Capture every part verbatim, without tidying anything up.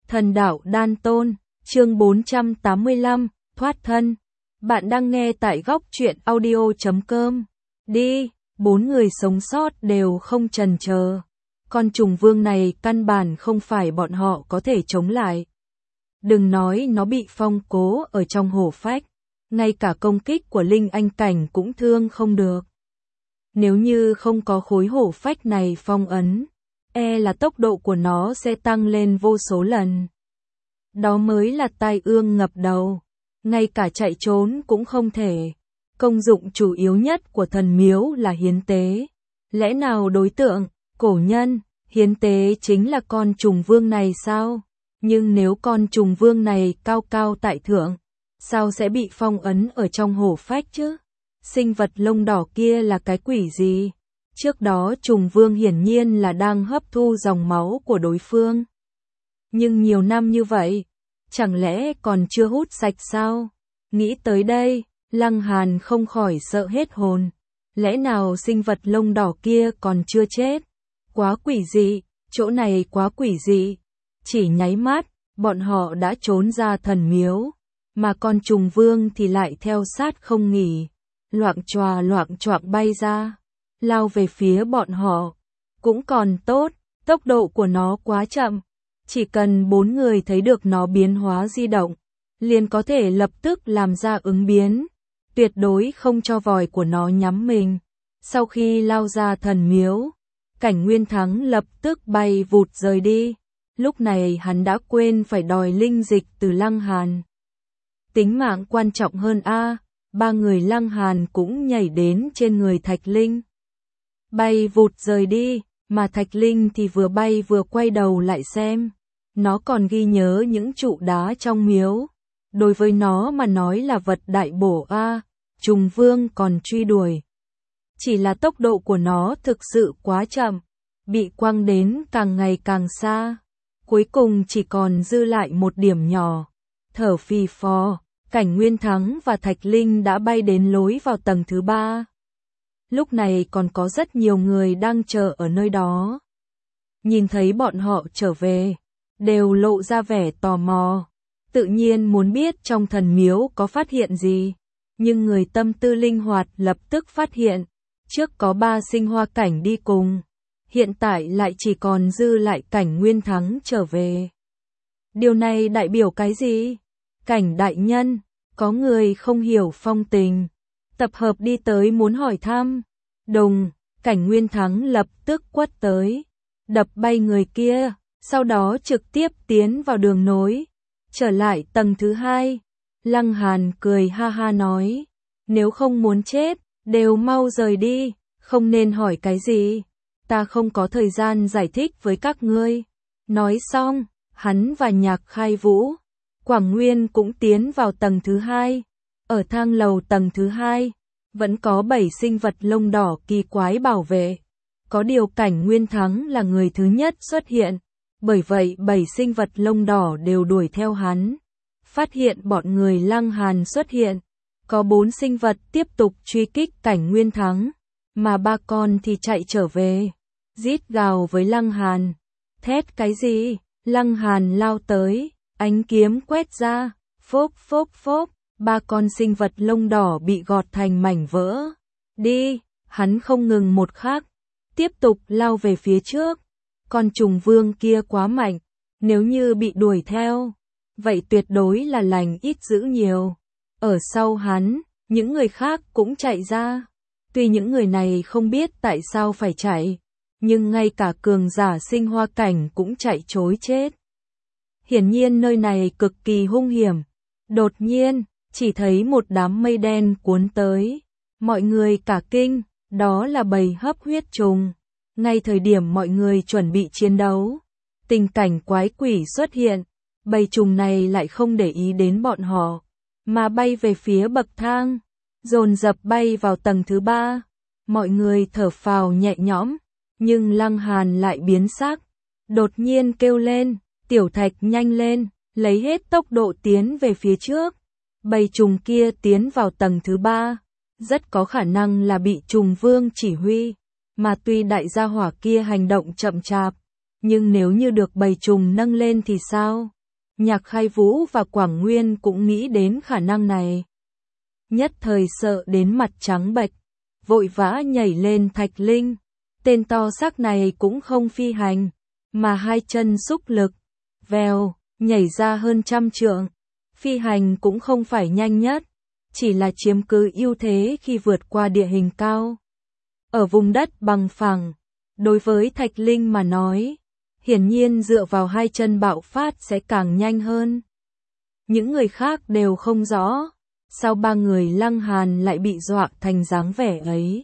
Thần đạo đan tôn, chương bốn trăm tám mươi lăm, thoát thân. Bạn đang nghe tại góc truyện audio chấm com. Đi, bốn người sống sót đều không chần chờ. Con trùng vương này căn bản không phải bọn họ có thể chống lại. Đừng nói nó bị phong cố ở trong hổ phách, ngay cả công kích của linh anh cảnh cũng thương không được. Nếu như không có khối hổ phách này phong ấn, e là tốc độ của nó sẽ tăng lên vô số lần. Đó mới là tai ương ngập đầu, ngay cả chạy trốn cũng không thể. Công dụng chủ yếu nhất của thần miếu là hiến tế. Lẽ nào đối tượng, cổ nhân, hiến tế chính là con trùng vương này sao? Nhưng nếu con trùng vương này cao cao tại thượng, sao sẽ bị phong ấn ở trong hổ phách chứ? Sinh vật lông đỏ kia là cái quỷ gì? Trước đó trùng vương hiển nhiên là đang hấp thu dòng máu của đối phương. Nhưng nhiều năm như vậy, chẳng lẽ còn chưa hút sạch sao? Nghĩ tới đây, Lăng Hàn không khỏi sợ hết hồn. Lẽ nào sinh vật lông đỏ kia còn chưa chết? Quá quỷ dị, chỗ này quá quỷ dị. Chỉ nháy mắt, bọn họ đã trốn ra thần miếu, mà con trùng vương thì lại theo sát không nghỉ, loạng choạng loạng choạng bay ra, lao về phía bọn họ. Cũng còn tốt, tốc độ của nó quá chậm, chỉ cần bốn người thấy được nó biến hóa di động, liền có thể lập tức làm ra ứng biến, tuyệt đối không cho vòi của nó nhắm mình. Sau khi lao ra thần miếu, Cảnh Nguyên Thắng lập tức bay vụt rời đi. Lúc này hắn đã quên phải đòi linh dịch từ Lăng Hàn. Tính mạng quan trọng hơn a. Ba người Lăng Hàn cũng nhảy đến trên người Thạch Linh. Bay vụt rời đi, mà Thạch Linh thì vừa bay vừa quay đầu lại xem. Nó còn ghi nhớ những trụ đá trong miếu. Đối với nó mà nói là vật đại bổ a. Trùng vương còn truy đuổi. Chỉ là tốc độ của nó thực sự quá chậm, bị quăng đến càng ngày càng xa. Cuối cùng chỉ còn dư lại một điểm nhỏ. Thở phì phò, Cảnh Nguyên Thắng và Thạch Linh đã bay đến lối vào tầng thứ ba. Lúc này còn có rất nhiều người đang chờ ở nơi đó. Nhìn thấy bọn họ trở về, đều lộ ra vẻ tò mò. Tự nhiên muốn biết trong thần miếu có phát hiện gì. Nhưng người tâm tư linh hoạt lập tức phát hiện. Trước có ba sinh hoa cảnh đi cùng. Hiện tại lại chỉ còn dư lại Cảnh Nguyên Thắng trở về. Điều này đại biểu cái gì? Cảnh đại nhân, có người không hiểu phong tình, tập hợp đi tới muốn hỏi thăm. Đùng, Cảnh Nguyên Thắng lập tức quất tới, đập bay người kia, sau đó trực tiếp tiến vào đường nối, trở lại tầng thứ hai. Lăng Hàn cười ha ha nói, nếu không muốn chết, đều mau rời đi, không nên hỏi cái gì. Ta không có thời gian giải thích với các ngươi. Nói xong, hắn và Nhạc Khai Vũ, Quảng Nguyên cũng tiến vào tầng thứ hai. Ở thang lầu tầng thứ hai, vẫn có bảy sinh vật lông đỏ kỳ quái bảo vệ. Có điều Cảnh Nguyên Thắng là người thứ nhất xuất hiện, bởi vậy bảy sinh vật lông đỏ đều đuổi theo hắn. Phát hiện bọn người Lăng Hàn xuất hiện, có bốn sinh vật tiếp tục truy kích Cảnh Nguyên Thắng, mà ba con thì chạy trở về. Rít gào với Lăng Hàn. Thét cái gì? Lăng Hàn lao tới, ánh kiếm quét ra, phốp phốp phốp, ba con sinh vật lông đỏ bị gọt thành mảnh vỡ. Đi, hắn không ngừng một khắc, tiếp tục lao về phía trước. Con trùng vương kia quá mạnh, nếu như bị đuổi theo, vậy tuyệt đối là lành ít dữ nhiều. Ở sau hắn, những người khác cũng chạy ra. Tuy những người này không biết tại sao phải chạy, nhưng ngay cả cường giả sinh hoa cảnh cũng chạy trối chết. Hiển nhiên nơi này cực kỳ hung hiểm. Đột nhiên, chỉ thấy một đám mây đen cuốn tới. Mọi người cả kinh, đó là bầy hấp huyết trùng. Ngay thời điểm mọi người chuẩn bị chiến đấu, tình cảnh quái quỷ xuất hiện. Bầy trùng này lại không để ý đến bọn họ, mà bay về phía bậc thang, dồn dập bay vào tầng thứ ba. Mọi người thở phào nhẹ nhõm. Nhưng Lăng Hàn lại biến sắc, đột nhiên kêu lên, Tiểu Thạch nhanh lên, lấy hết tốc độ tiến về phía trước. Bầy trùng kia tiến vào tầng thứ ba, rất có khả năng là bị trùng vương chỉ huy, mà tuy đại gia hỏa kia hành động chậm chạp, nhưng nếu như được bầy trùng nâng lên thì sao? Nhạc Khai Vũ và Quảng Nguyên cũng nghĩ đến khả năng này. Nhất thời sợ đến mặt trắng bệch, vội vã nhảy lên Thạch Linh. Tên to xác này cũng không phi hành, mà hai chân xúc lực, vèo, nhảy ra hơn trăm trượng. Phi hành cũng không phải nhanh nhất, chỉ là chiếm cứ ưu thế khi vượt qua địa hình cao. Ở vùng đất bằng phẳng, đối với Thạch Linh mà nói, hiển nhiên dựa vào hai chân bạo phát sẽ càng nhanh hơn. Những người khác đều không rõ, sao ba người Lăng Hàn lại bị dọa thành dáng vẻ ấy.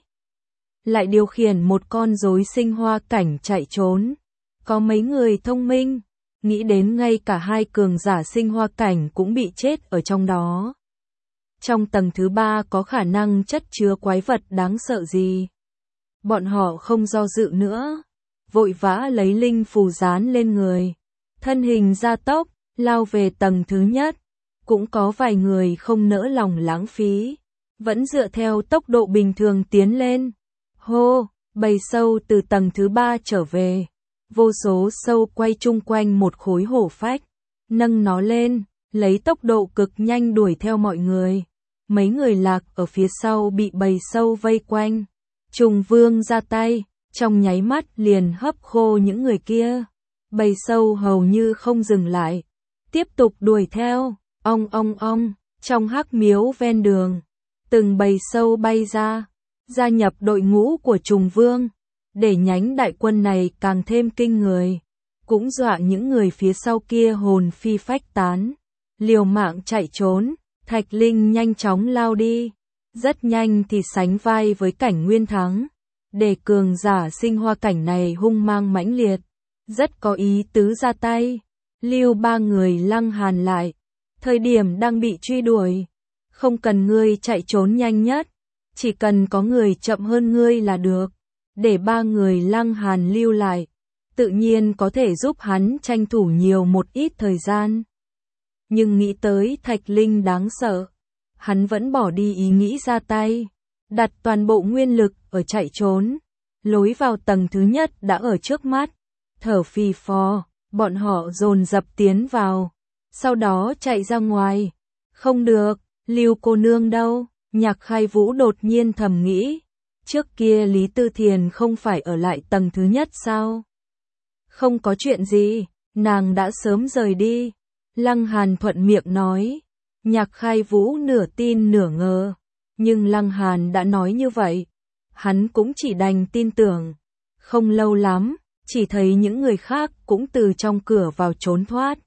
Lại điều khiển một con rối sinh hoa cảnh chạy trốn. Có mấy người thông minh, nghĩ đến ngay cả hai cường giả sinh hoa cảnh cũng bị chết ở trong đó. Trong tầng thứ ba có khả năng chất chứa quái vật đáng sợ gì? Bọn họ không do dự nữa, vội vã lấy linh phù dán lên người. Thân hình gia tốc, lao về tầng thứ nhất. Cũng có vài người không nỡ lòng lãng phí, vẫn dựa theo tốc độ bình thường tiến lên. Hô, bầy sâu từ tầng thứ ba trở về. Vô số sâu quay chung quanh một khối hổ phách, nâng nó lên, lấy tốc độ cực nhanh đuổi theo mọi người. Mấy người lạc ở phía sau bị bầy sâu vây quanh. Trùng Vương ra tay, trong nháy mắt liền hấp khô những người kia. Bầy sâu hầu như không dừng lại, tiếp tục đuổi theo. Ong ong ong, trong hắc miếu ven đường, từng bầy sâu bay ra, gia nhập đội ngũ của Trùng Vương, để nhánh đại quân này càng thêm kinh người, cũng dọa những người phía sau kia hồn phi phách tán, liều mạng chạy trốn. Thạch Linh nhanh chóng lao đi, rất nhanh thì sánh vai với Cảnh Nguyên Thắng, để cường giả sinh hoa cảnh này hung mang mãnh liệt, rất có ý tứ ra tay, lưu ba người Lăng Hàn lại. Thời điểm đang bị truy đuổi, không cần ngươi chạy trốn nhanh nhất, chỉ cần có người chậm hơn ngươi là được, để ba người Lăng Hàn lưu lại, tự nhiên có thể giúp hắn tranh thủ nhiều một ít thời gian. Nhưng nghĩ tới Thạch Linh đáng sợ, hắn vẫn bỏ đi ý nghĩ ra tay, đặt toàn bộ nguyên lực ở chạy trốn. Lối vào tầng thứ nhất đã ở trước mắt, thở phì phò, bọn họ dồn dập tiến vào. Sau đó chạy ra ngoài. Không được, Lưu cô nương đâu? Nhạc Khai Vũ đột nhiên thầm nghĩ. Trước kia Lý Tư Thiền không phải ở lại tầng thứ nhất sao? Không có chuyện gì, nàng đã sớm rời đi. Lăng Hàn thuận miệng nói. Nhạc Khai Vũ nửa tin nửa ngờ. Nhưng Lăng Hàn đã nói như vậy, hắn cũng chỉ đành tin tưởng. Không lâu lắm, chỉ thấy những người khác cũng từ trong cửa vào trốn thoát.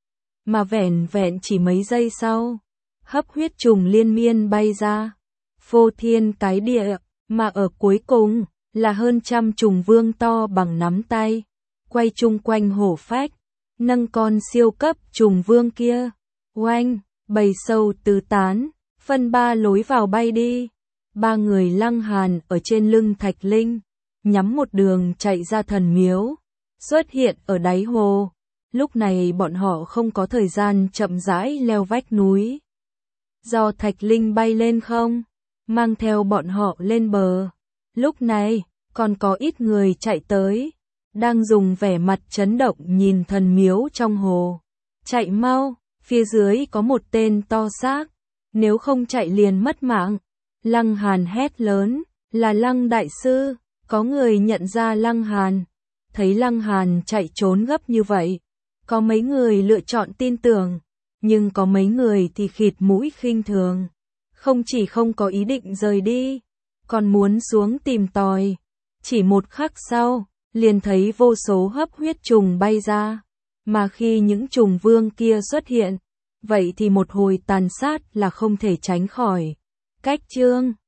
Mà vẻn vẹn chỉ mấy giây sau, hấp huyết trùng liên miên bay ra, phô thiên cái địa, mà ở cuối cùng là hơn trăm trùng vương to bằng nắm tay, quay chung quanh hổ phách, nâng con siêu cấp trùng vương kia. Oanh, bầy sâu tứ tán, phân ba lối vào bay đi. Ba người Lăng Hàn ở trên lưng Thạch Linh, nhắm một đường chạy ra thần miếu, xuất hiện ở đáy hồ. Lúc này bọn họ không có thời gian chậm rãi leo vách núi. Do Thạch Linh bay lên không, mang theo bọn họ lên bờ. Lúc này, còn có ít người chạy tới, đang dùng vẻ mặt chấn động nhìn thần miếu trong hồ. Chạy mau, phía dưới có một tên to xác, nếu không chạy liền mất mạng. Lăng Hàn hét lớn, là Lăng đại sư. Có người nhận ra Lăng Hàn, thấy Lăng Hàn chạy trốn gấp như vậy. Có mấy người lựa chọn tin tưởng, nhưng có mấy người thì khịt mũi khinh thường. Không chỉ không có ý định rời đi, còn muốn xuống tìm tòi. Chỉ một khắc sau, liền thấy vô số hấp huyết trùng bay ra. Mà khi những trùng vương kia xuất hiện, vậy thì một hồi tàn sát là không thể tránh khỏi. Cách chương